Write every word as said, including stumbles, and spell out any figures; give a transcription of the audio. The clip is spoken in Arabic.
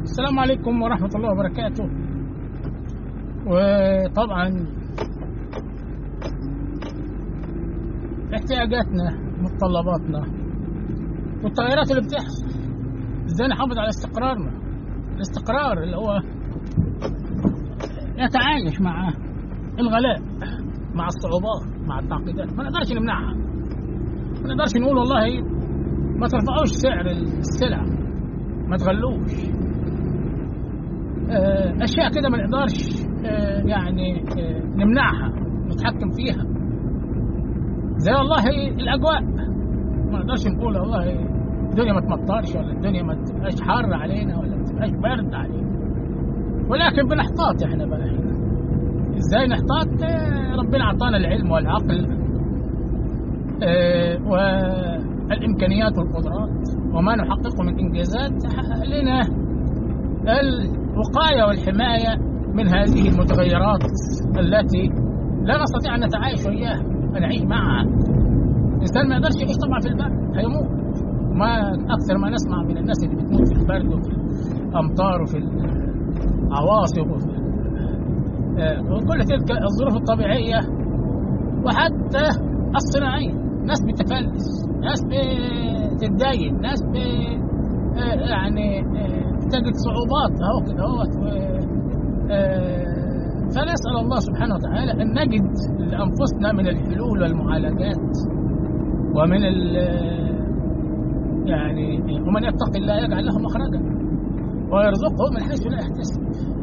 السلام عليكم ورحمة الله وبركاته. وطبعا احتياجاتنا متطلباتنا والتغيرات اللي بتحصل، ازاي نحافظ على استقرارنا، الاستقرار اللي هو يتعايش مع الغلاء، مع الصعوبات، مع التعقيدات. ما نقدرش نمنعها، ما نقدرش نقول والله ما ترفعوش سعر السلع، ما تغلوش اشياء كده، ما نقدرش يعني نمنعها، نتحكم فيها. زي والله الاجواء، ما نقدرش نقول والله الدنيا ما تمطرش، ولا الدنيا ما تبقاش حر علينا، ولا ما تبقاش برد علينا، ولكن بنحتاط احنا بقى هنا. ازاي نحتاط؟ ربنا اعطانا العلم والعقل والامكانيات والقدرات، وما نحققه من انجازات تحقق لنا الوقايه والحمايه من هذه المتغيرات التي لا نستطيع ان نتعايش وياها، نعيش معها. الانسان ما يقدرش يعيش طبعا في البرد، هيموت. ما اكثر ما نسمع من الناس اللي بتموت في البرد وفي الامطار وفي العواصف وفي وكل تلك الظروف الطبيعيه وحتى الصناعيه. ناس بتفلس، ناس بتتدين، ناس ب يعني تجد صعوبات اهو كده اهوت. فنسال الله سبحانه وتعالى ان نجد لانفسنا من الحلول والمعالجات، ومن ال يعني ومن يتق الله يجعل له مخرجا ويرزقه من حيث لا يحتسب.